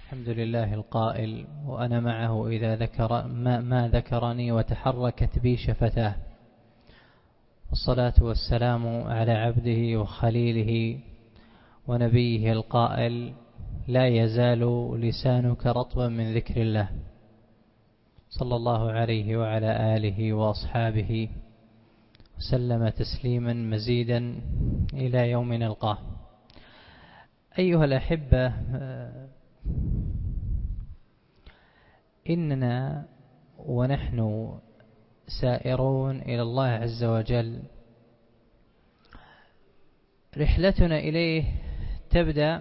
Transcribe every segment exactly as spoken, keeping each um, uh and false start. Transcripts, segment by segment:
الحمد لله القائل: وأنا معه إذا ذكر ما, ما ذكرني وتحركت بي شفتاه. والصلاة والسلام على عبده وخليله ونبيه القائل: لا يزال لسانك رطبا من ذكر الله، صلى الله عليه وعلى آله وأصحابه وسلم تسليما مزيدا إلى يوم نلقاه. أيها الأحبة، إننا ونحن سائرون إلى الله عز وجل رحلتنا إليه تبدأ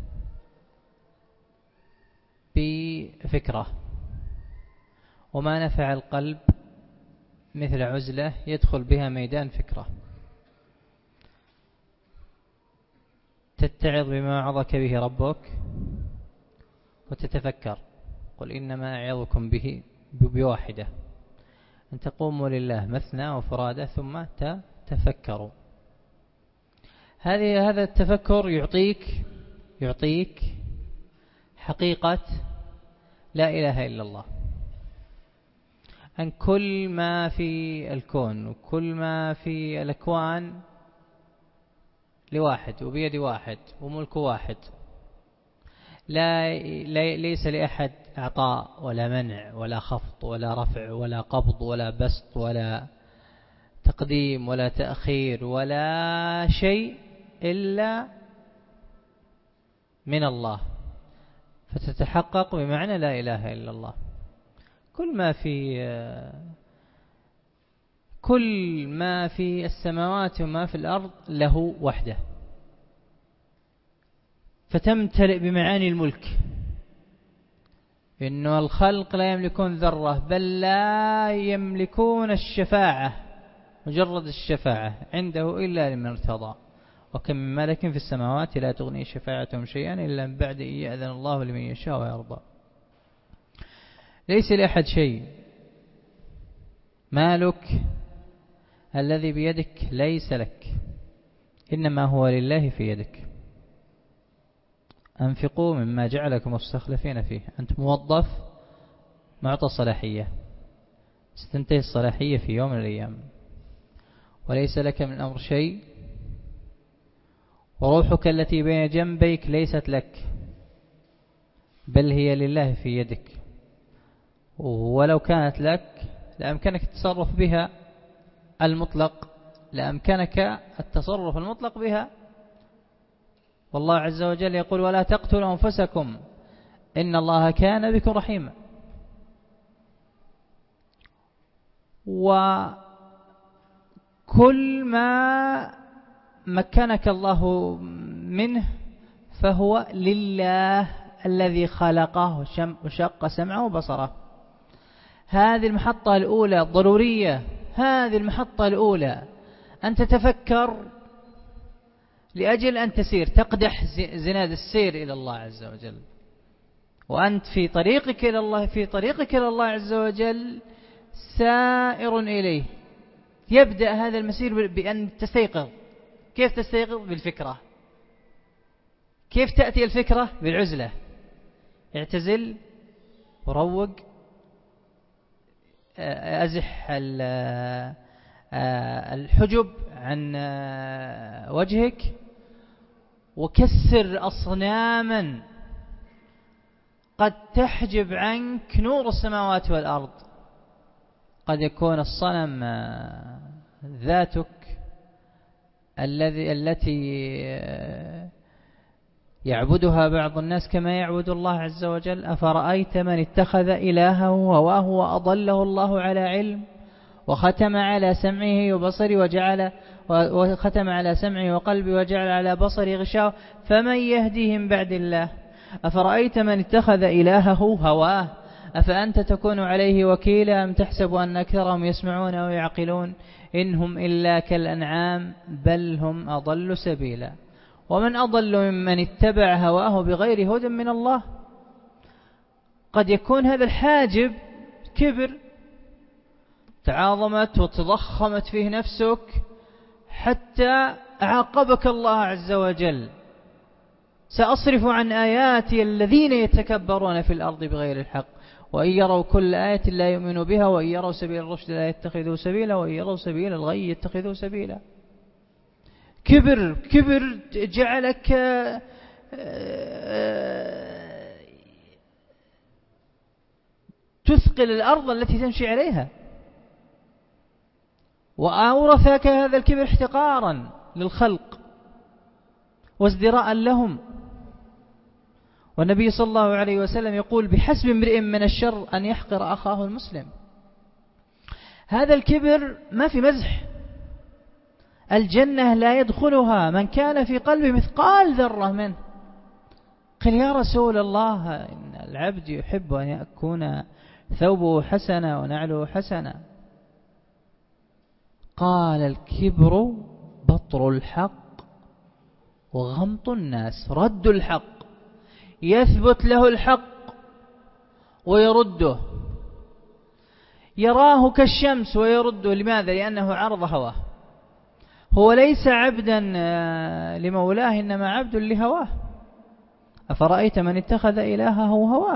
بفكرة، وما نفع القلب مثل عزلة يدخل بها ميدان فكرة، تتعظ بما وعظك به ربك وتتفكر. قل إنما أعظكم به بواحدة، أن تقوموا لله مثنى وفرادى ثم تتفكروا. هذه هذا التفكر يعطيك يعطيك حقيقة لا إله إلا الله، أن كل ما في الكون وكل ما في الأكوان لواحد وبيد واحد وملك واحد، لا ليس لأحد إعطاء ولا منع ولا خفض ولا رفع ولا قبض ولا بسط ولا تقديم ولا تأخير ولا شيء إلا من الله، فتتحقق بمعنى لا إله إلا الله. كل ما في كل ما في السماوات وما في الأرض له وحده، فتمتلئ بمعاني الملك، إنه الخلق لا يملكون ذرة، بل لا يملكون الشفاعة، مجرد الشفاعة عنده إلا لمن ارتضى. وكم من ملك في السماوات لا تغني شفاعتهم شيئا إلا من بعد أن يأذن الله لمن يشاء ويرضى. ليس لأحد شيء. مالك الذي بيدك ليس لك، إنما هو لله في يدك. أنفقوا مما جعلكم مستخلفين فيه. أنت موظف معطى صلاحية، ستنتهي الصلاحية في يوم من الأيام، وليس لك من الأمر شيء. وروحك التي بين جنبيك ليست لك، بل هي لله في يدك. ولو كانت لك لأمكنك التصرف بها المطلق، لأمكنك التصرف المطلق بها. والله عز وجل يقول: ولا تقتلوا أنفسكم إن الله كان بكم رحيما. وكل ما مكنك الله منه فهو لله الذي خلقه وشق سمعه وبصره. هذه المحطة الأولى ضرورية، هذه المحطة الأولى أن تتفكر لأجل أن تسير، تقدح زناد السير إلى الله عز وجل، وأنت في طريقك إلى الله في طريقك إلى الله عز وجل سائر إليه. يبدأ هذا المسير بأن تستيقظ. كيف تستيقظ؟ بالفكرة. كيف تأتي الفكرة؟ بالعزلة. اعتزل وروق، أزح الحجب عن وجهك، وكسر أصناما قد تحجب عنك نور السماوات والأرض. قد يكون الصنم ذاتك الذي التي يعبدها بعض الناس كما يعبد الله عز وجل. أفرأيت من اتخذ إلهه هواه وأضله الله على علم وختم على سمعه وبصره وجعل وختم على سمعه وقلبه وجعل على بصره غشاوة فمن يهديهم بعد الله. أفرأيت من اتخذ إلهه هواه أفأنت تكون عليه وكيلا أم تحسب أن أكثرهم يسمعون ويعقلون إنهم إلا كالأنعام بل هم أضل سبيلا. ومن أضل ممن اتبع هواه بغير هدى من الله. قد يكون هذا الحاجب كبر، تعاظمت وتضخمت فيه نفسك حتى عاقبك الله عز وجل سأصرف عن آياتي الذين يتكبرون في الأرض بغير الحق وإن يروا كل آية لا يؤمنوا بها وإن يروا سبيل الرشد لا يتخذوا سبيلا وإن يروا سبيل الغي يتخذوا سبيلا. كبر كبر جعلك تثقل الأرض التي تمشي عليها، وأورثك هذا الكبر احتقارا للخلق وازدراء لهم. والنبي صلى الله عليه وسلم يقول بحسب امرئ من الشر أن يحقر أخاه المسلم. هذا الكبر ما في مزح. الجنة لا يدخلها من كان في قلبه مثقال ذرة منه. قال يا رسول الله إن العبد يحب أن يكون ثوبه حسنا ونعله حسنا. قال الكبر بطر الحق وغمط الناس، رد الحق، يثبت له الحق ويرده، يراه كالشمس ويرده. لماذا؟ لأنه عرض هواه. هو ليس عبدا لمولاه إنما عبد لهواه. أفرأيت من اتخذ إلهه هواه.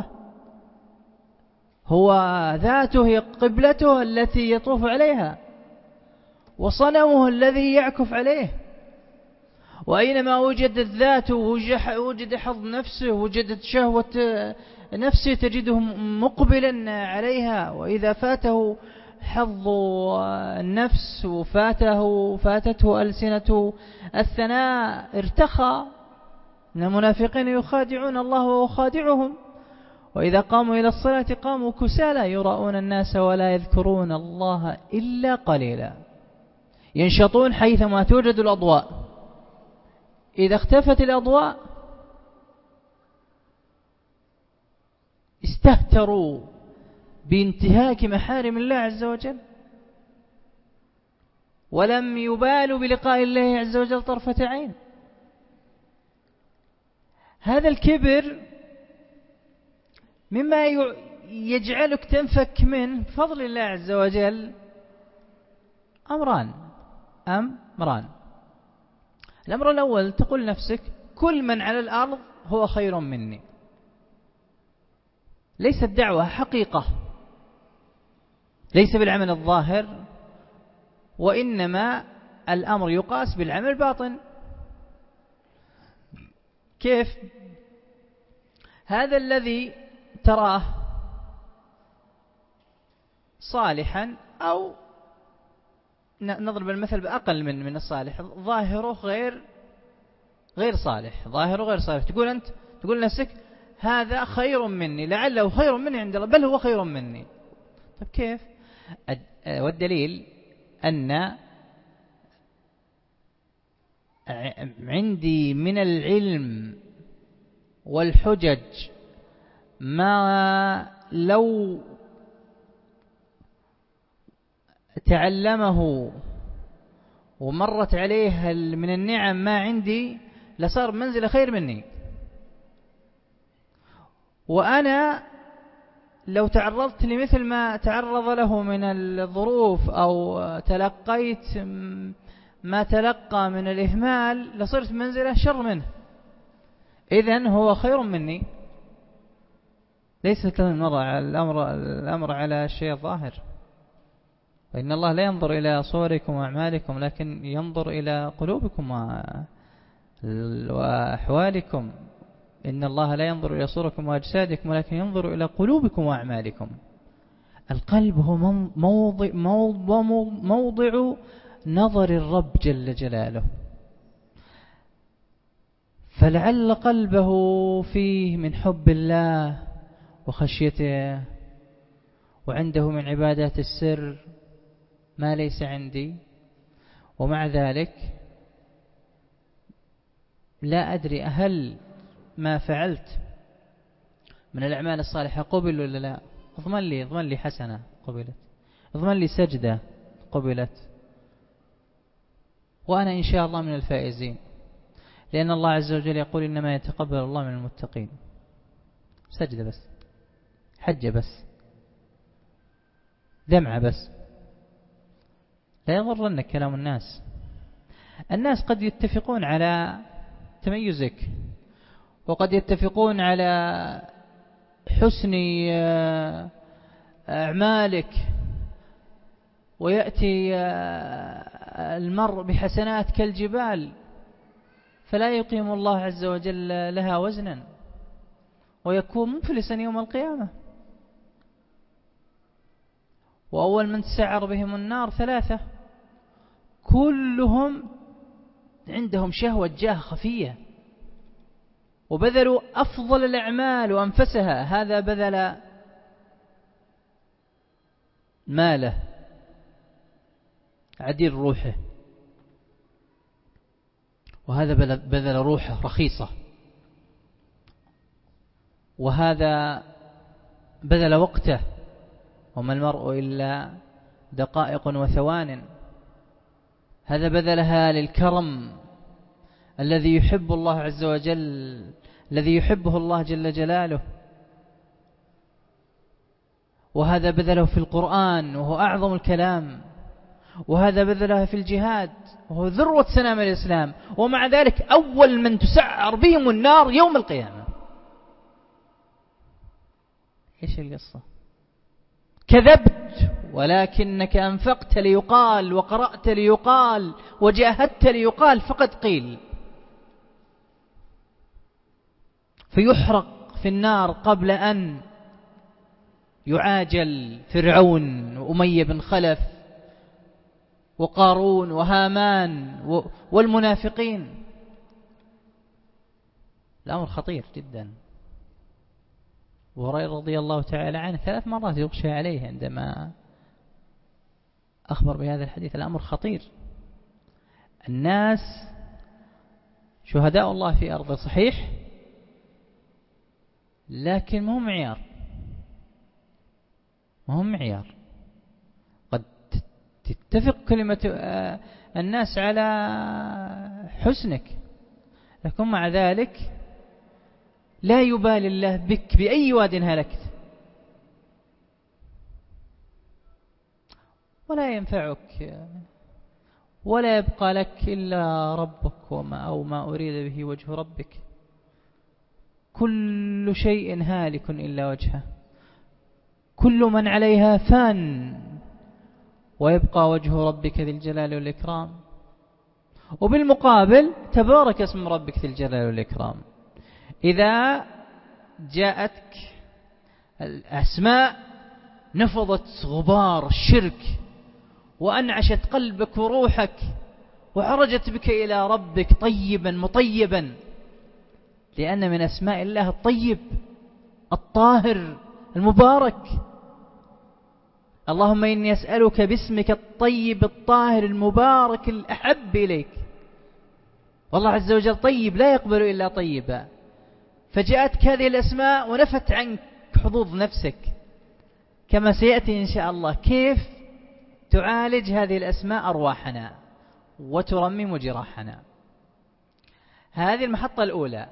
هو ذاته هي قبلته التي يطوف عليها وصنمه الذي يعكف عليه. وأينما وجدت ذاته وجد حظ نفسه، وجدت شهوة نفسه تجده مقبلا عليها. وإذا فاته حظ النفس وفاته فاتته ألسنة الثناء ارتخى. إن المنافقين يخادعون الله وهو خادعهم وإذا قاموا إلى الصلاة قاموا كسالى يراءون الناس ولا يذكرون الله إلا قليلا. ينشطون حيثما توجد الأضواء، إذا اختفت الأضواء استهتروا بانتهاك محارم الله عز وجل ولم يبالوا بلقاء الله عز وجل طرفة عين. هذا الكبر مما يجعلك تنفك من فضل الله عز وجل أمران أمران الأمر الأول تقول نفسك كل من على الأرض هو خير مني. ليست دعوة، حقيقة، ليس بالعمل الظاهر، وإنما الأمر يقاس بالعمل الباطن. كيف؟ هذا الذي تراه صالحا أو نضرب المثل بأقل من من الصالح، ظاهره غير غير صالح، ظاهره غير صالح. تقول أنت تقول نفسك هذا خير مني، لعله خير مني عند الله، بل هو خير مني. طيب كيف؟ والدليل أن عندي من العلم والحجج ما لو تعلمه ومرت عليه من النعم ما عندي لصار منزل خير مني. وأنا لو تعرضت لمثل ما تعرض له من الظروف أو تلقيت ما تلقى من الإهمال لصرت منزله شر منه. إذن هو خير مني. ليس كالمرة الأمر الأمر على الشيء الظاهر. فإن الله لا ينظر إلى صوركم وأعمالكم لكن ينظر إلى قلوبكم وأحوالكم. إن الله لا ينظر إلى صوركم وأجسادكم ولكن ينظر إلى قلوبكم وأعمالكم. القلب هو موضع, موضع, موضع نظر الرب جل جلاله. فلعل قلبه فيه من حب الله وخشيته وعنده من عبادات السر ما ليس عندي، ومع ذلك لا أدري هل ما فعلت من الأعمال الصالحة قبل ولا لا. اضمن لي اضمن لي حسنة قبلت، اضمن لي سجدة قبلت، وأنا إن شاء الله من الفائزين. لأن الله عز وجل يقول إنما يتقبل الله من المتقين. سجدة بس، حجة بس، دمعة بس. لا يضرنك كلام الناس. الناس قد يتفقون على تميزك وقد يتفقون على حسن أعمالك، ويأتي المرء بحسنات كالجبال، فلا يقيم الله عز وجل لها وزنا، ويكون مفلسا يوم القيامة. وأول من تسعر بهم النار ثلاثة كلهم عندهم شهوة جاه خفية، وبذلوا أفضل الأعمال وأنفسها. هذا بذل ماله، عديل روحه، وهذا بذل روحه رخيصة، وهذا بذل وقته، وما المرء إلا دقائق وثوان. هذا بذلها للكرم الذي يحب الله عز وجل، الذي يحبه الله جل جلاله. وهذا بذله في القرآن وهو أعظم الكلام، وهذا بذله في الجهاد وهو ذروة سنام الإسلام، ومع ذلك أول من تسعر بهم النار يوم القيامة. إيش القصة؟ كذبت ولكنك أنفقت ليقال، وقرأت ليقال، وجاهدت ليقال، فقد قيل. فيحرق في النار قبل أن يعاجل فرعون وأمية بن خلف وقارون وهامان والمنافقين. الأمر خطير جدا. وهريرة رضي الله تعالى عنه ثلاث مرات يغشى عليه عندما أخبر بهذا الحديث. الأمر خطير. الناس شهداء الله في أرض صحيح، لكن ما هم معيار، ما هم معيار. قد تتفق كلمة الناس على حسنك، لكن مع ذلك لا يبالي الله بك بأي واد هلكت، ولا ينفعك، ولا يبقى لك إلا ربك وما أو ما أريد به وجه ربك. كل شيء هالك إلا وجهه، كل من عليها فان، ويبقى وجه ربك ذي الجلال والإكرام. وبالمقابل تبارك اسم ربك ذي الجلال والإكرام. إذا جاءتك الأسماء نفضت غبار الشرك، وأنعشت قلبك وروحك، وعرجت بك إلى ربك طيبا مطيبا، لأن من أسماء الله الطيب الطاهر المبارك. اللهم إني أسألك باسمك الطيب الطاهر المبارك الأحب إليك. والله عز وجل طيب لا يقبل إلا طيبا. فجاءتك هذه الأسماء ونفت عنك حظوظ نفسك، كما سيأتي إن شاء الله كيف تعالج هذه الأسماء أرواحنا وترمم جراحنا. هذه المحطة الأولى،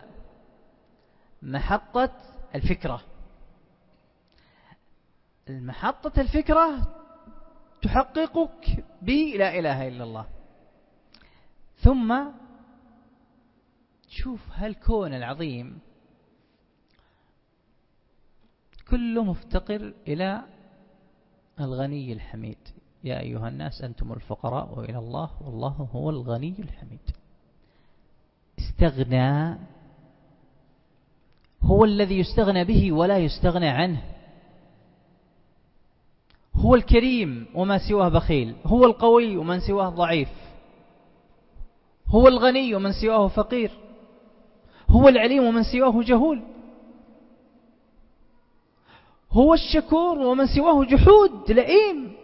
محطة الفكرة. المحطة الفكرة تحققك بلا إله إلا الله. ثم شوف هالكون العظيم كله مفتقر إلى الغني الحميد. يا أيها الناس أنتم الفقراء وإلى الله والله هو الغني الحميد. استغنى، هو الذي يستغنى به ولا يستغنى عنه. هو الكريم وما سواه بخيل، هو القوي ومن سواه ضعيف، هو الغني ومن سواه فقير، هو العليم ومن سواه جهول، هو الشكور ومن سواه جحود لئيم.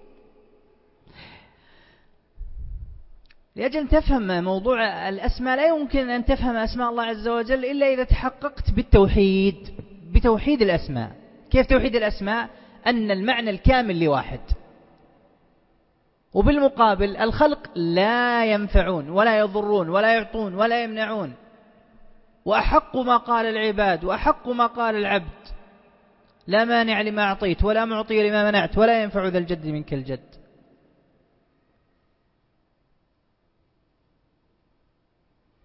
لأجل تفهم موضوع الأسماء لا يمكن أن تفهم أسماء الله عز وجل إلا إذا تحققت بالتوحيد، بتوحيد الأسماء. كيف توحيد الأسماء؟ أن المعنى الكامل لواحد. وبالمقابل الخلق لا ينفعون ولا يضرون ولا يعطون ولا يمنعون، وأحق ما قال العباد وأحق ما قال العبد، لا مانع لما أعطيت ولا معطي لما منعت ولا ينفع ذا الجد منك الجد.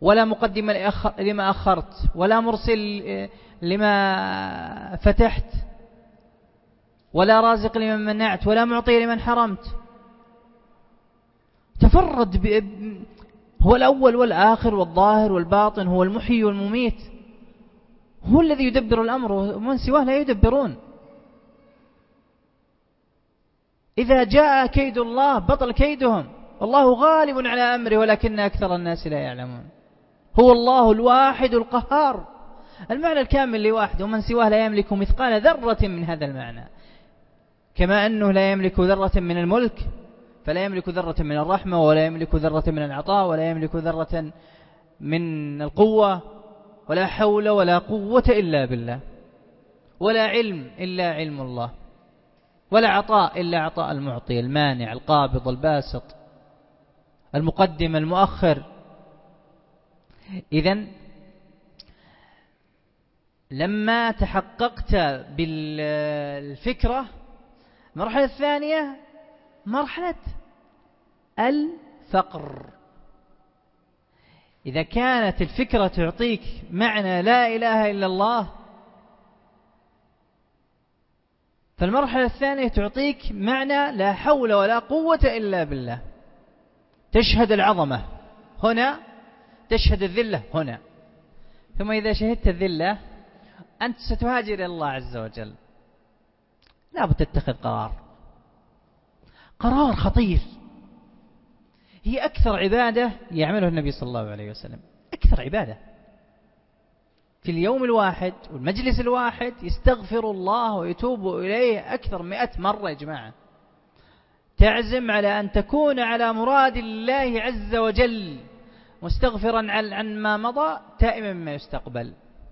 ولا مقدم لما أخرت، ولا مرسل لما فتحت، ولا رازق لمن منعت، ولا معطي لمن حرمت. تفرد ب... هو الأول والآخر والظاهر والباطن، هو المحيي والمميت، هو الذي يدبر الأمر، ومن سواه لا يدبرون. إذا جاء كيد الله بطل كيدهم، والله غالب على أمره ولكن أكثر الناس لا يعلمون. هو الله الواحد القهار، المعنى الكامل لواحد، ومن سواه لا يملك مثقال ذرة من هذا المعنى. كما أنه لا يملك ذرة من الملك، فلا يملك ذرة من الرحمة، ولا يملك ذرة من العطاء، ولا يملك ذرة من القوة، ولا حول ولا قوة إلا بالله، ولا علم إلا علم الله، ولا عطاء إلا عطاء المعطي المانع القابض الباسط المقدم المؤخر. إذن لما تحققت بالفكرة، المرحلة الثانية مرحلة الفقر. إذا كانت الفكرة تعطيك معنى لا إله إلا الله، فالمرحلة الثانية تعطيك معنى لا حول ولا قوة إلا بالله. تشهد العظمة هنا، تشهد الذلة هنا. ثم إذا شهدت الذلة أنت ستهاجر إلى الله عز وجل، لا بد تتخذ قرار، قرار خطير. هي أكثر عبادة يعمله النبي صلى الله عليه وسلم، أكثر عبادة في اليوم الواحد والمجلس الواحد يستغفر الله ويتوب إليه أكثر مئة مرة يا جماعة. تعزم على أن تكون على مراد الله عز وجل، مستغفرا عن ما مضى، تائما مما يستقبل.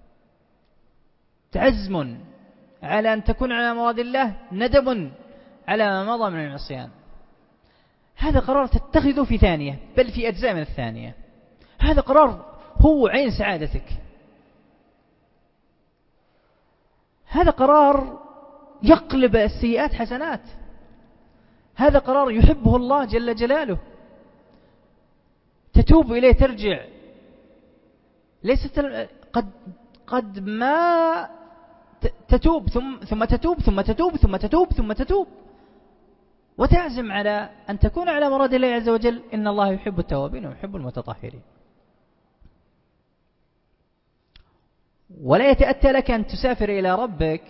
تعزم على أن تكون على مراد الله، ندم على ما مضى من العصيان. هذا قرار تتخذه في ثانية، بل في أجزاء من الثانية. هذا قرار هو عين سعادتك. هذا قرار يقلب السيئات حسنات. هذا قرار يحبه الله جل جلاله، تتوب إليه، ترجع. ليست قد قد ما تتوب ثم ثم تتوب ثم تتوب ثم تتوب ثم تتوب، وتعزم على أن تكون على مراد الله عز وجل. إن الله يحب التوابين ويحب المتطهرين. ولا يتأتى لك أن تسافر إلى ربك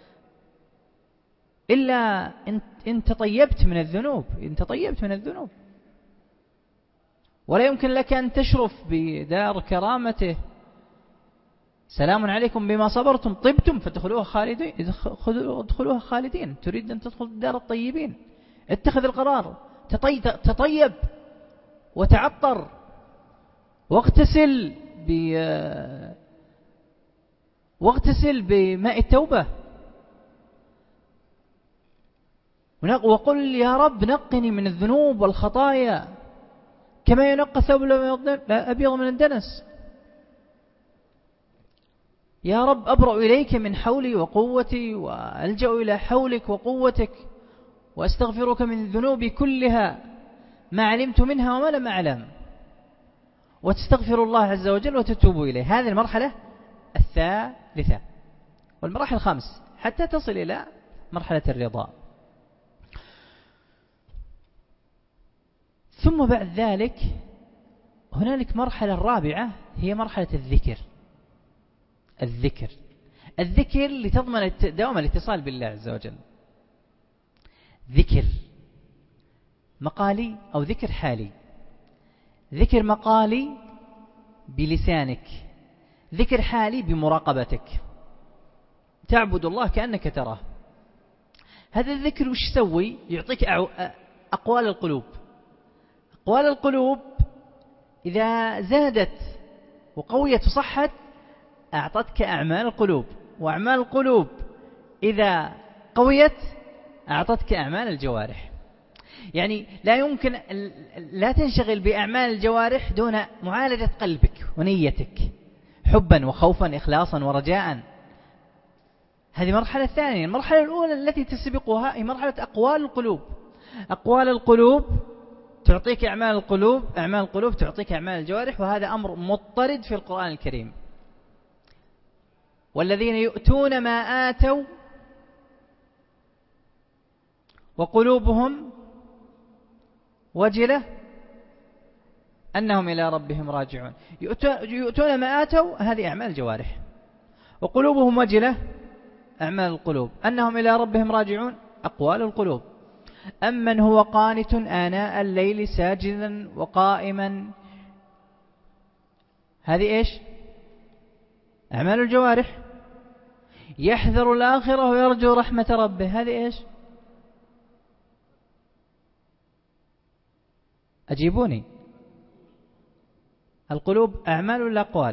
إلا إن تطيبت من الذنوب، إن تطيبت من الذنوب. ولا يمكن لك أن تشرف بدار كرامته. سلام عليكم بما صبرتم طبتم فادخلوها خالدين، ادخلوها خالدين. تريد أن تدخل دار الطيبين، اتخذ القرار، تطيب وتعطر واغتسل ب واغتسل بماء التوبة، وقل يا رب نقني من الذنوب والخطايا كما ينقى الثوب الأبيض من الدنس. يا رب أبرأ إليك من حولي وقوتي، وألجأ إلى حولك وقوتك، وأستغفرك من الذنوب كلها ما علمت منها وما لم أعلم. وتستغفر الله عز وجل وتتوب إليه. هذه المرحلة الثالثة. والمراحل الخامس حتى تصل إلى مرحلة الرضا. ثم بعد ذلك هنالك مرحلة الرابعة، هي مرحلة الذكر. الذكر الذكر لتضمن دوام الاتصال بالله عز وجل. ذكر مقالي أو ذكر حالي. ذكر مقالي بلسانك، ذكر حالي بمراقبتك، تعبد الله كأنك تراه. هذا الذكر وش يسوي؟ يعطيك أقوال القلوب. أقوال القلوب إذا زادت وقويت وصحت أعطتك أعمال القلوب، وأعمال القلوب إذا قويت أعطتك أعمال الجوارح. يعني لا يمكن لا تنشغل بأعمال الجوارح دون معالجة قلبك ونيتك، حبا وخوفا إخلاصا ورجاء. هذه مرحلة ثانية. المرحلة الأولى التي تسبقها هي مرحلة أقوال القلوب. أقوال القلوب تعطيك أعمال القلوب، أعمال القلوب تعطيك أعمال الجوارح، وهذا أمر مضطرد في القرآن الكريم. والذين يؤتون ما آتوا وقلوبهم وجلة أنهم إلى ربهم راجعون. يؤتون ما آتوا هذه أعمال الجوارح، وقلوبهم وجلة أعمال القلوب، أنهم إلى ربهم راجعون أقوال القلوب. أمن هو قانت آناء الليل ساجدا وقائما، هذه إيش؟ أعمال الجوارح. يحذر الآخرة ويرجو رحمة ربه، هذه إيش؟ أجيبوني، القلوب أعمال ولا أقوال؟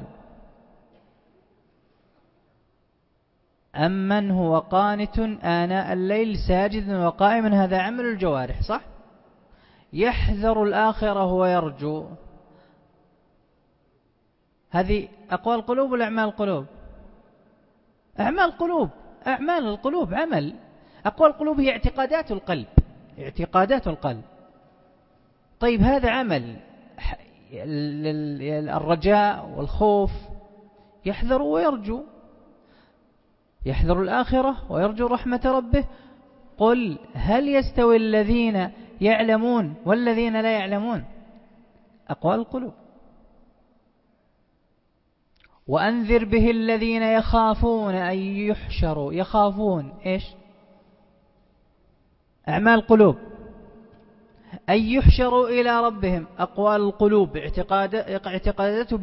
أمن هو قانت آناء الليل ساجدا وقائما، هذا عمل الجوارح صح؟ يحذر الآخرة ويرجو، هذه أقوال القلوب ولا أعمال القلوب؟ أعمال القلوب. أعمال القلوب عمل. أقوال القلوب هي اعتقادات القلب، اعتقادات القلب. طيب هذا عمل الرجاء والخوف، يحذر ويرجو، يحذر الآخرة ويرجو رحمة ربه. قل هل يستوي الذين يعلمون والذين لا يعلمون؟ أقوال القلوب. وأنذر به الذين يخافون أن يحشروا، يخافون إيش؟ أعمال القلوب. أن يحشروا إلى ربهم أقوال القلوب، اعتقادته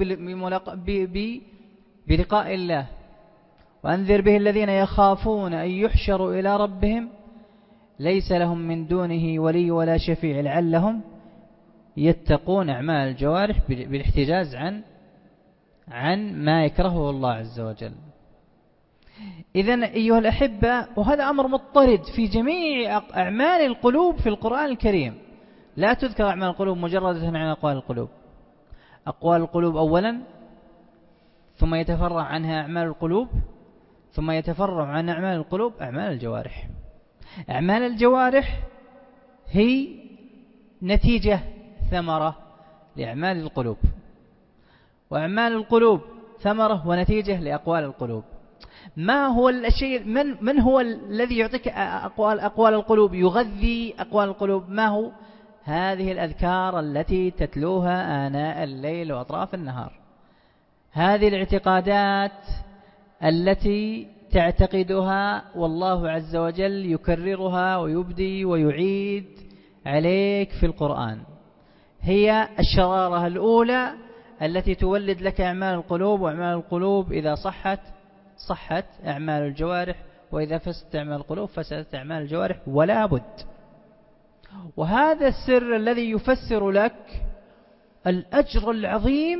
بلقاء الله. وأنذر به الذين يخافون أن يحشروا إلى ربهم ليس لهم من دونه ولي ولا شفيع لعلهم يتقون. أعمال الجوارح بالاحتجاز عن عن ما يكرهه الله عز وجل. إذن أيها الأحبة، وهذا أمر مضطرد في جميع أعمال القلوب في القرآن الكريم. لا تذكر أعمال القلوب مجردة عن أقوال القلوب. أقوال القلوب أولا، ثم يتفرع عنها أعمال القلوب، ثم يتفرع عن أعمال القلوب أعمال الجوارح. أعمال الجوارح هي نتيجة ثمرة لأعمال القلوب، وأعمال القلوب ثمرة ونتيجة لأقوال القلوب. ما هو الشيء، من من هو الذي يعطيك أقوال أقوال القلوب، يغذي أقوال القلوب؟ ما هو؟ هذه الأذكار التي تتلوها آناء الليل وأطراف النهار، هذه الاعتقادات التي تعتقدها والله عز وجل يكررها ويبدي ويعيد عليك في القرآن، هي الشرارة الأولى التي تولد لك أعمال القلوب. وأعمال القلوب إذا صحت صحت أعمال الجوارح، وإذا فسدت أعمال القلوب فسدت أعمال الجوارح، ولا بد. وهذا السر الذي يفسر لك الأجر العظيم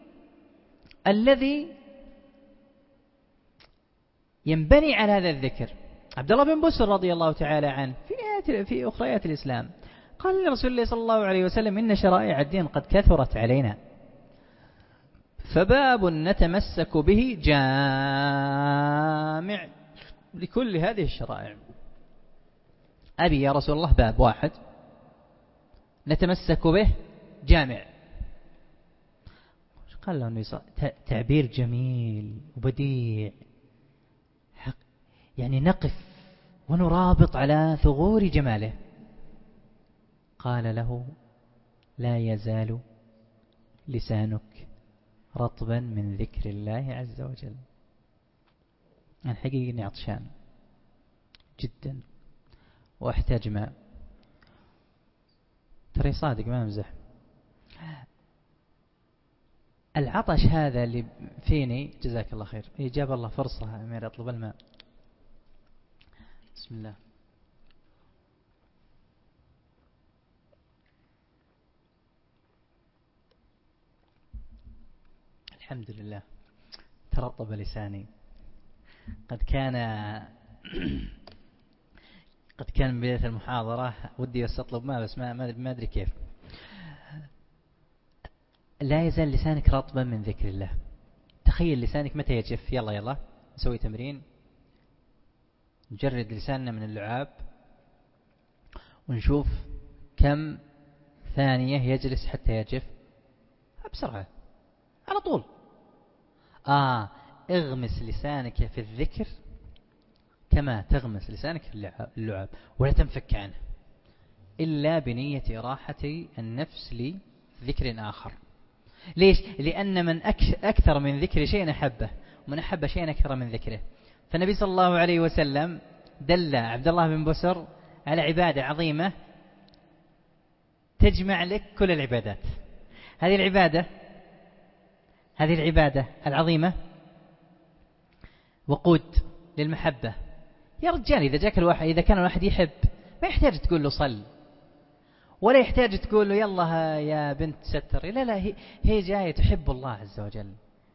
الذي ينبني على هذا الذكر. عبد الله بن بسر رضي الله تعالى عنه في نهاية في أخريات الإسلام قال لرسول الله صلى الله عليه وسلم: إن شرائع الدين قد كثرت علينا، فباب نتمسك به جامع لكل هذه الشرائع. أبي يا رسول الله باب واحد نتمسك به جامع. قال له النبي تعبير جميل وبديع، يعني نقف ونرابط على ثغور جماله. قال له: لا يزال لسانك رطبا من ذكر الله عز وجل. أنا حقيقة إني عطشان جدا وأحتاج ماء، ترى صادق ما أمزح. العطش هذا اللي فيني، جزاك الله خير، جاب الله فرصة أمير أطلب الماء. بسم الله. الحمد لله ترطب لساني. قد كان قد كان من بداية المحاضرة ودي أستطلب ماء بس ما ما أدري كيف. لا يزال لسانك رطبا من ذكر الله. تخيل لسانك متى يجف. يلا يلا نسوي تمرين، نجرد لساننا من اللعاب ونشوف كم ثانية يجلس حتى يجف بسرعة على طول. آه اغمس لسانك في الذكر كما تغمس لسانك في اللعاب ولا تنفك عنه إلا بنية راحة النفس لذكر آخر. ليش؟ لأن من أكثر من ذكر شيء أحبه ومن أحب شيء أكثر من ذكره. فالنبي صلى الله عليه وسلم دل عبد الله بن بسر على عبادة عظيمة تجمع لك كل العبادات. هذه العبادة هذه العبادة العظيمة وقود للمحبة. يا رجال إذا جاك الواحد إذا كان الواحد يحب ما يحتاج تقول له صل ولا يحتاج تقول له يلا يا بنت ستر. لا لا هي, هي جاية تحب الله عز وجل.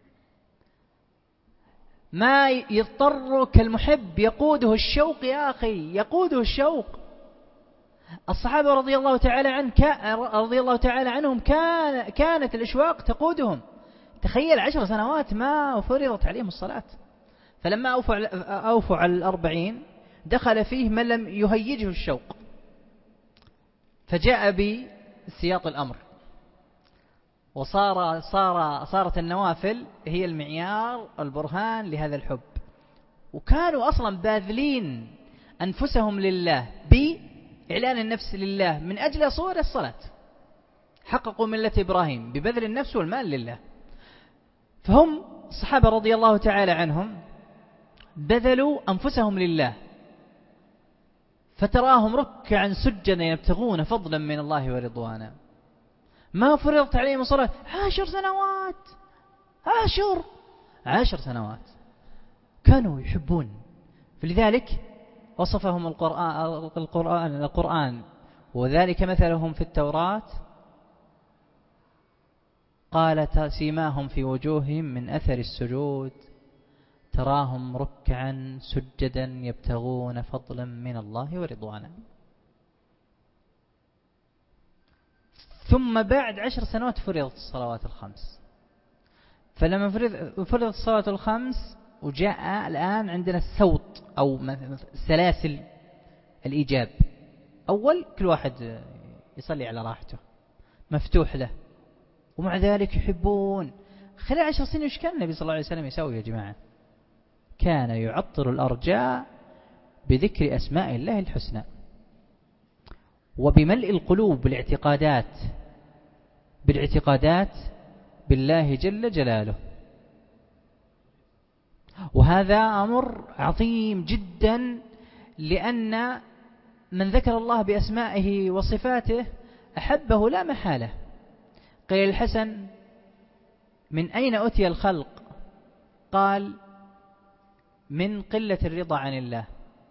ما يضطرك المحب يقوده الشوق يا أخي يقوده الشوق. الصحابة رضي الله تعالى عن رضي الله تعالى عنهم كان كانت الأشواق تقودهم. تخيل عشر سنوات ما فرضت عليهم الصلاة فلما أوفوا أوفوا على الأربعين دخل فيه من لم يهيجه الشوق فجاء بسياط الأمر وصار صار صارت النوافل هي المعيار البرهان لهذا الحب. وكانوا أصلا باذلين أنفسهم لله بإعلان النفس لله من أجل صور الصلاة. حققوا ملة إبراهيم ببذل النفس والمال لله. فهم الصحابة رضي الله تعالى عنهم بذلوا أنفسهم لله فتراهم ركعا سجدا يبتغون فضلا من الله ورضوانا. ما فرضت عليهم الصلاة عشر سنوات عشر عشر سنوات كانوا يحبون. فلذلك وصفهم القرآن القرآن القرآن وذلك مثلهم في التوراة قال سيماهم في وجوههم من أثر السجود تراهم ركعا سجدا يبتغون فضلا من الله ورضوانا. ثم بعد عشر سنوات فرضت الصلوات الخمس. فلما فرضت الصلوات الخمس وجاء الآن عندنا السوط أو سلاسل الإيجاب. أول كل واحد يصلي على راحته مفتوح له ومع ذلك يحبون. خلال عشر سنين وش كان النبي صلى الله عليه وسلم يسوي يا جماعة؟ كان يعطر الأرجاء بذكر أسماء الله الحسنى وبملء القلوب بالاعتقادات بالاعتقادات بالله جل جلاله. وهذا أمر عظيم جدا لأن من ذكر الله بأسمائه وصفاته أحبه لا محالة. قيل الحسن من أين أتي الخلق؟ قال من قلة الرضا عن الله.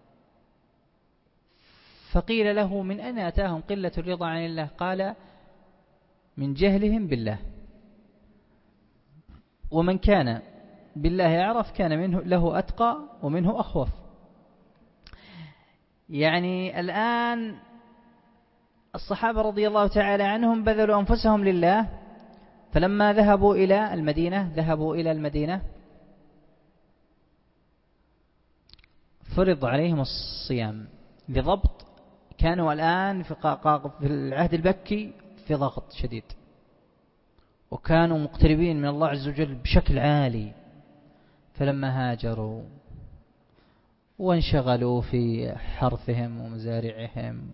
فقيل له من أين أتاهم قلة الرضا عن الله؟ قال من جهلهم بالله. ومن كان بالله يعرف كان منه له أتقى ومنه أخوف. يعني الآن الصحابة رضي الله تعالى عنهم بذلوا أنفسهم لله فلما ذهبوا إلى المدينة ذهبوا إلى المدينة فرض عليهم الصيام بضبط. كانوا الآن في العهد المكي في ضغط شديد وكانوا مقتربين من الله عز وجل بشكل عالي. فلما هاجروا وانشغلوا في حرثهم ومزارعهم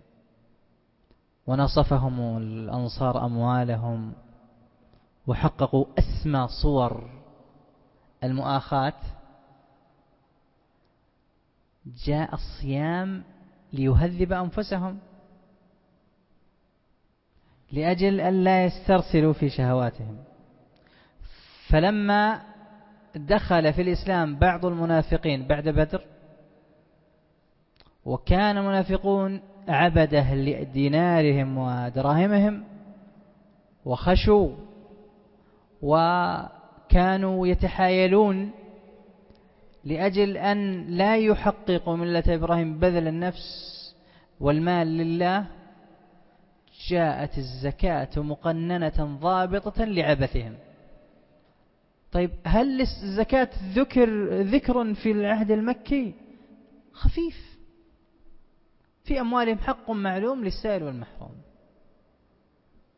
ونصفهم الأنصار أموالهم وحققوا أسمى صور المؤاخاة جاء الصيام ليهذب أنفسهم لأجل أن لا يسترسلوا في شهواتهم. فلما دخل في الإسلام بعض المنافقين بعد بدر وكان المنافقون عبده لدينارهم ودراهمهم وخشوا وكانوا يتحايلون لأجل أن لا يحققوا ملة إبراهيم بذل النفس والمال لله جاءت الزكاة مقننة ضابطة لعبثهم. طيب هل الزكاة ذكر ذكر في العهد المكي؟ خفيف. في أموالهم حق معلوم للسائل والمحروم.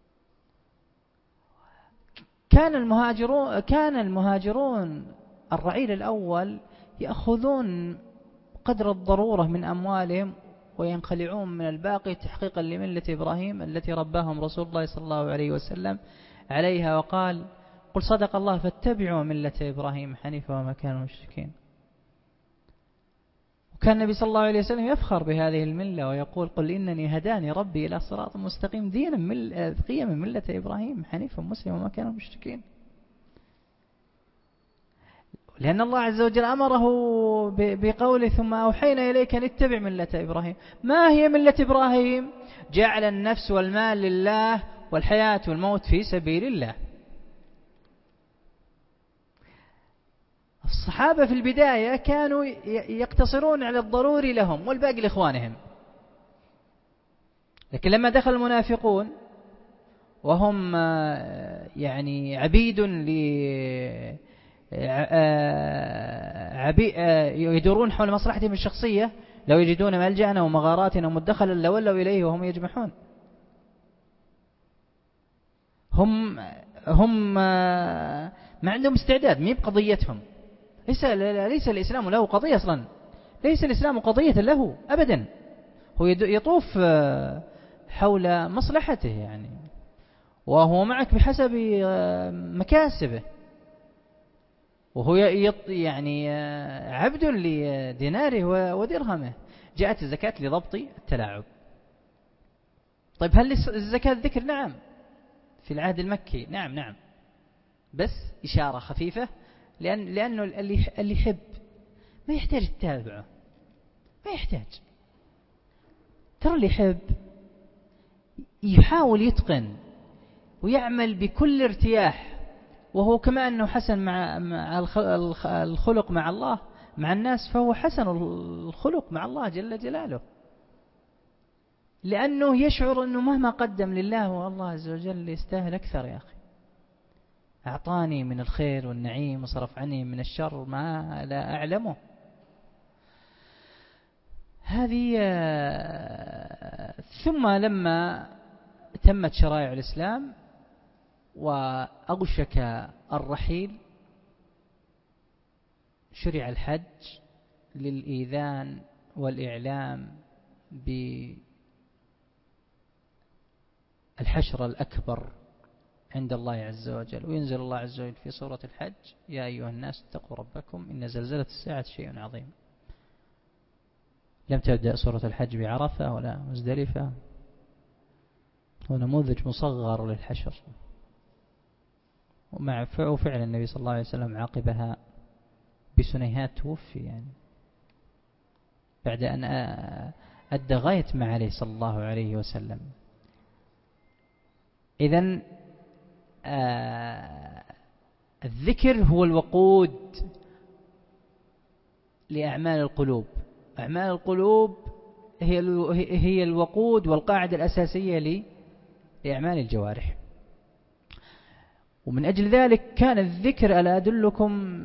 كان المهاجرون كان المهاجرون الرعيل الأول يأخذون قدر الضرورة من أموالهم وينخلعون من الباقي تحقيقا لملة إبراهيم التي رباهم رسول الله صلى الله عليه وسلم عليها، وقال قل صدق الله فاتبعوا ملة إبراهيم حنيفا وما كانوا مشركين. وكان النبي صلى الله عليه وسلم يفخر بهذه الملة ويقول قل إنني هداني ربي إلى صراط مستقيم دينا مل... قيم ملة إبراهيم حنيفا مسلما وما كانوا مشركين. لأن الله عز وجل أمره بقوله ثم أوحينا إليك أن اتبع ملة إبراهيم. ما هي ملة إبراهيم؟ جعل النفس والمال لله والحياة والموت في سبيل الله. الصحابة في البداية كانوا يقتصرون على الضروري لهم والباقي لإخوانهم، لكن لما دخل المنافقون وهم يعني عبيد ل يدورون حول مصلحتهم الشخصية، لو يجدون ملجأ أو مغارات أو مدخلا لولوا إليه وهم يجمحون. هم هم ما عندهم استعداد، مي بقضيتهم. ليس ليس الإسلام له قضية أصلا، ليس الإسلام قضية له أبدا. هو يطوف حول مصلحته يعني، وهو معك بحسب مكاسبه، وهو يعني عبد لديناره ودرهمه. جاءت الزكاة لضبط التلاعب. طيب هل الزكاة ذكر؟ نعم، في العهد المكي نعم نعم بس إشارة خفيفة، لأن لأنه اللي اللي يحب ما يحتاج تتابعه، ما يحتاج. ترى اللي يحب يحاول يتقن ويعمل بكل ارتياح، وهو كما أنه حسن مع مع الخلق مع الله مع الناس، فهو حسن الخلق مع الله جل جلاله، لأنه يشعر أنه مهما قدم لله والله عز وجل يستاهل أكثر. يا أخي أعطاني من الخير والنعيم وصرف عني من الشر ما لا أعلمه. هذه. ثم لما تمت شرائع الإسلام وأوشك الرحيل شرع الحج للإيذان والإعلام بالحشر الأكبر عند الله عز وجل. وينزل الله عز وجل في سورة الحج يا أيها الناس اتقوا ربكم إن زلزلة الساعة شيء عظيم. لم تبدأ سورة الحج بعرفة ولا مزدلفة، هو نموذج مصغر للحشر. ومع فعل النبي صلى الله عليه وسلم عاقبها بسنيهات توفي يعني بعد أن أدى غاية ما عليه صلى الله عليه وسلم. إذن آه الذكر هو الوقود لأعمال القلوب. أعمال القلوب هي هي الوقود والقاعدة الأساسية لأعمال الجوارح. ومن أجل ذلك كان الذكر ألا أدلكم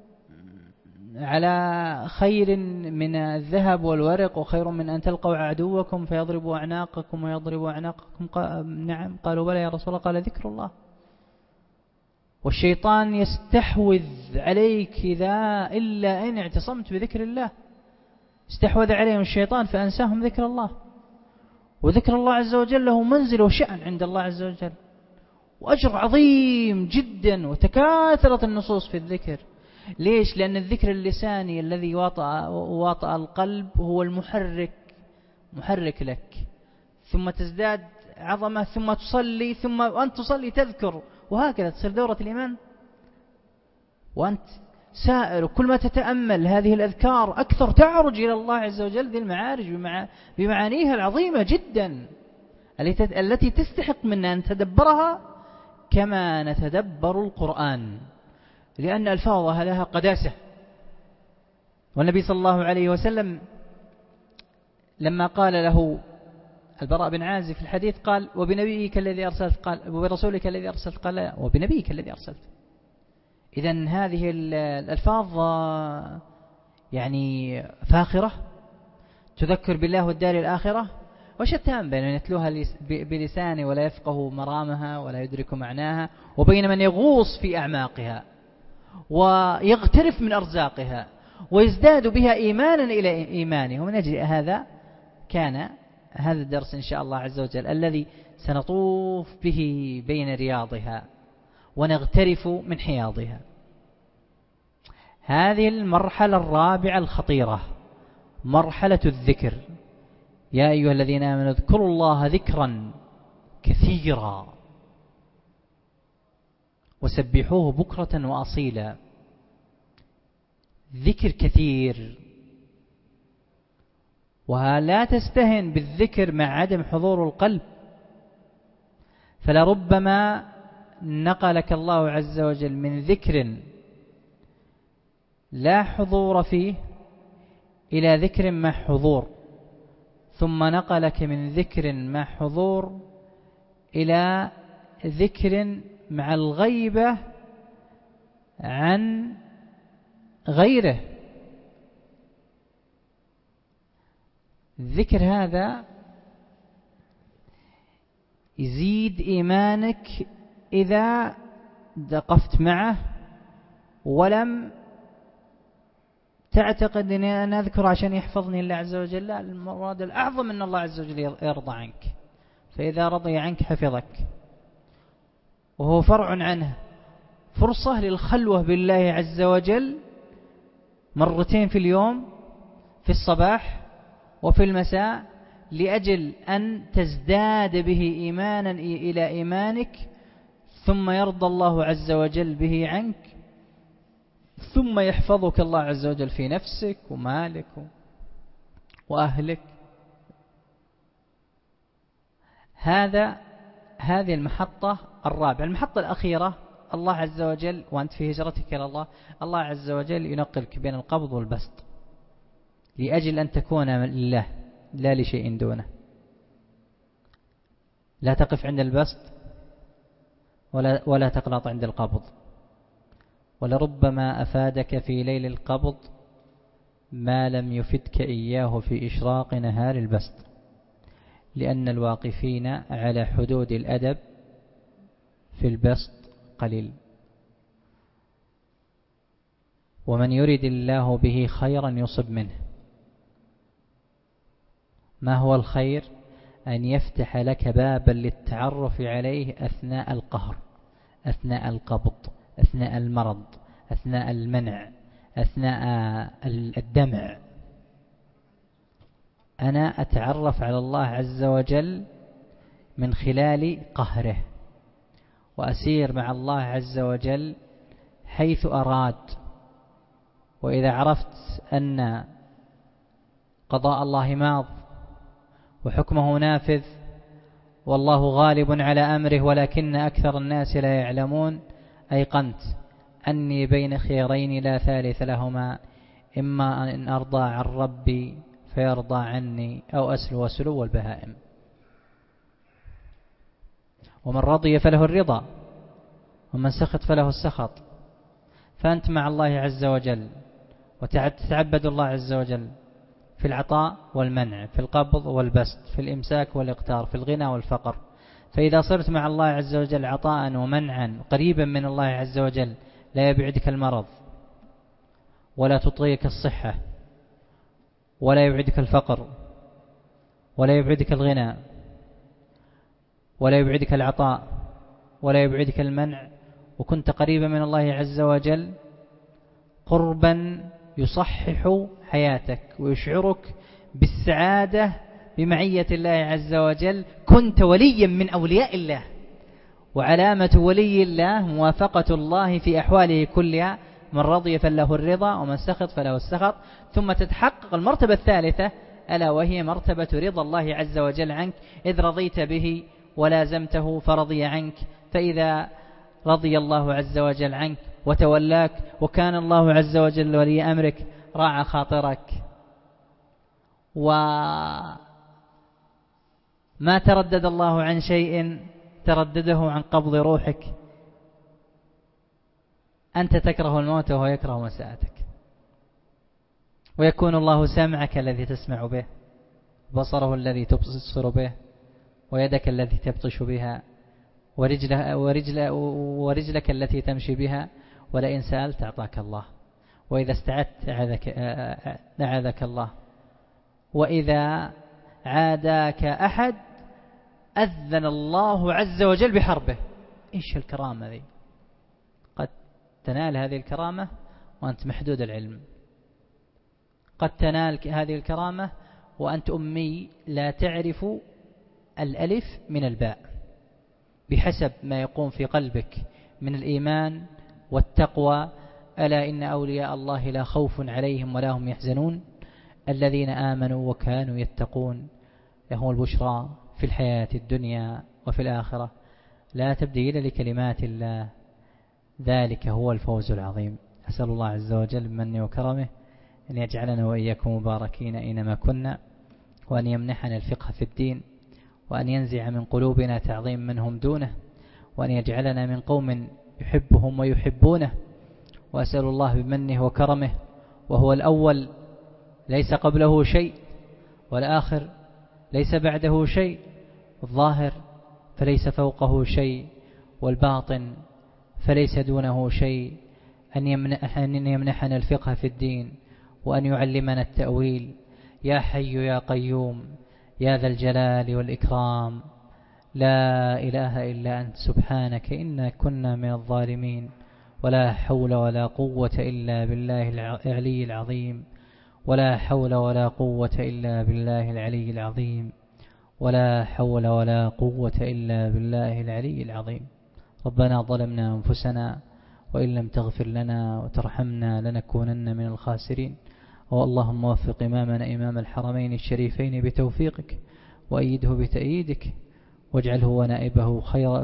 على خير من الذهب والورق وخير من أن تلقوا عدوكم فيضربوا أعناقكم ويضربوا أعناقكم. نعم قالوا بلى يا رسول الله. قال ذكر الله. والشيطان يستحوذ عليك إذا إلا إن اعتصمت بذكر الله. استحوذ عليهم الشيطان فأنساهم ذكر الله. وذكر الله عز وجل له منزل وشأن عند الله عز وجل وأجر عظيم جدا، وتكاثرت النصوص في الذكر. ليش؟ لأن الذكر اللساني الذي واطأ واطأ القلب هو المحرك محرك لك، ثم تزداد عظمة، ثم تصلي، ثم وأنت تصلي تذكر، وهكذا تصير دورة الإيمان. وأنت سائر وكل ما تتأمل هذه الأذكار أكثر تعرج إلى الله عز وجل ذي المعارج بمعانيها العظيمة جدا التي تستحق منا أن تدبرها كما نتدبر القرآن، لأن ألفاظها لها قداسة. والنبي صلى الله عليه وسلم لما قال له البراء بن عازب في الحديث قال وبنبيك الذي أرسلت، قال وبرسولك الذي أرسلت، قال لا وبنبيك الذي أرسلت. إذن هذه الألفاظ يعني فاخرة تذكر بالله والدار الآخرة، وشتان بين من يتلوها بلسانه ولا يفقه مرامها ولا يدرك معناها، وبين من يغوص في أعماقها ويغترف من أرزاقها ويزداد بها إيمانا إلى إيمانه. ومن أجل هذا كان هذا الدرس إن شاء الله عز وجل الذي سنطوف به بين رياضها ونغترف من حياضها. هذه المرحلة الرابعة الخطيرة، مرحلة الذكر. يا أيها الذين آمنوا اذكروا الله ذكرا كثيرا وسبحوه بكرة وأصيلا. ذكر كثير، ولا تستهن بالذكر مع عدم حضور القلب، فلربما نقلك الله عز وجل من ذكر لا حضور فيه إلى ذكر مع حضور، ثم نقلك من ذكر مع حضور إلى ذكر مع الغيبة عن غيره. الذكر هذا يزيد إيمانك إذا دقفت معه ولم تعتقد أني أنا أذكر عشان يحفظني الله عز وجل. لا، المراد الأعظم أن الله عز وجل يرضى عنك، فإذا رضي عنك حفظك، وهو فرع عنه. فرصة للخلوة بالله عز وجل مرتين في اليوم، في الصباح وفي المساء، لأجل أن تزداد به إيمانا إلى إيمانك، ثم يرضى الله عز وجل به عنك، ثم يحفظك الله عز وجل في نفسك ومالك وأهلك. هذا هذه المحطة الرابعة. المحطة الأخيرة الله عز وجل وأنت في هجرتك إلى الله، الله عز وجل ينقلك بين القبض والبسط لأجل أن تكون لله لا لشيء دونه. لا تقف عند البسط ولا, ولا تقنط عند القبض. ولربما أفادك في ليل القبض ما لم يفدك إياه في إشراق نهار البسط، لأن الواقفين على حدود الأدب في البسط قليل. ومن يرد الله به خيرا يصب منه. ما هو الخير؟ أن يفتح لك بابا للتعرف عليه أثناء القهر، أثناء القبض، أثناء المرض، أثناء المنع، أثناء الدمع. أنا أتعرف على الله عز وجل من خلال قهره، وأسير مع الله عز وجل حيث أراد. وإذا عرفت أن قضاء الله ماض وحكمه نافذ والله غالب على أمره ولكن أكثر الناس لا يعلمون، أيقنت أني بين خيرين لا ثالث لهما، إما أن أرضى عن ربي فيرضى عني أو أسلو سلو البهائم. ومن رضي فله الرضا ومن سخط فله السخط. فأنت مع الله عز وجل وتتعبد الله عز وجل في العطاء والمنع، في القبض والبسط، في الإمساك والإقتار، في الغنى والفقر. فإذا صرت مع الله عز وجل عطاء ومنعا قريبا من الله عز وجل، لا يبعدك المرض ولا تطغيك الصحة ولا يبعدك الفقر ولا يبعدك الغنى ولا يبعدك العطاء ولا يبعدك المنع، وكنت قريبا من الله عز وجل قربا يصحح حياتك ويشعرك بالسعادة بمعية الله عز وجل. كنت وليا من أولياء الله، وعلامة ولي الله موافقة الله في أحواله كلها. من رضي فله الرضا ومن سخط فله السخط. ثم تتحقق المرتبة الثالثة، ألا وهي مرتبة رضا الله عز وجل عنك، إذ رضيت به ولازمته فرضي عنك. فإذا رضي الله عز وجل عنك وتولاك وكان الله عز وجل ولي أمرك، راعى خاطرك وما تردد الله عن شيء تردده عن قبض روحك. أنت تكره الموت وهو يكره مساءتك، ويكون الله سمعك الذي تسمع به بصره الذي تبصر به، ويدك التي تبطش بها، ورجله ورجل ورجلك التي تمشي بها، ولئن سألت أعطاك الله، وإذا استعدت أعاذك الله، وإذا عاداك أحد أذن الله عز وجل بحربه. إيش الكرامة ذي؟ قد تنال هذه الكرامة وأنت محدود العلم، قد تنال هذه الكرامة وأنت أمي لا تعرف الألف من الباء، بحسب ما يقوم في قلبك من الإيمان والتقوى. ألا إن أولياء الله لا خوف عليهم ولا هم يحزنون الذين آمنوا وكانوا يتقون لهم البشرى في الحياة الدنيا وفي الآخرة لا تبديل لكلمات الله، ذلك هو الفوز العظيم. أسأل الله عز وجل بمنه وكرمه أن يجعلنا وإياكم مباركين أينما كنا، وأن يمنحنا الفقه في الدين، وأن ينزع من قلوبنا تعظيم منهم دونه، وأن يجعلنا من قوم يحبهم ويحبونه. وأسأل الله بمنه وكرمه وهو الأول ليس قبله شيء، والآخر ليس بعده شيء، الظاهر فليس فوقه شيء، والباطن فليس دونه شيء، أن يمنحنا الفقه في الدين، وأن يعلمنا التأويل. يا حي يا قيوم يا ذا الجلال والإكرام، لا إله إلا أنت سبحانك إنا كنا من الظالمين، ولا حول ولا قوة إلا بالله العلي العظيم، ولا حول ولا قوة إلا بالله العلي العظيم، ولا حول ولا قوة إلا بالله العلي العظيم. ربنا ظلمنا أنفسنا وإن لم تغفر لنا وترحمنا لنكونن من الخاسرين. واللهم وفق إمامنا إمام الحرمين الشريفين بتوفيقك، وأيده بتأييدك، واجعله ونائبه خير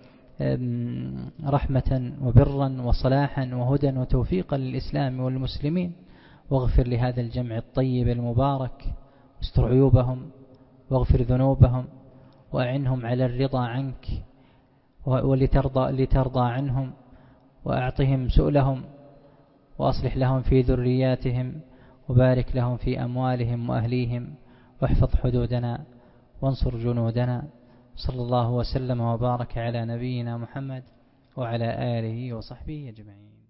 رحمة وبرا وصلاحا وهدى وتوفيقا للإسلام والمسلمين. واغفر لهذا الجمع الطيب المبارك، واستر عيوبهم واغفر ذنوبهم، وأعنهم على الرضا عنك ولترضى لترضى عنهم، وأعطهم سؤلهم، وأصلح لهم في ذرياتهم، وبارك لهم في أموالهم وأهليهم، واحفظ حدودنا وانصر جنودنا. صلى الله وسلم وبارك على نبينا محمد وعلى آله وصحبه أجمعين.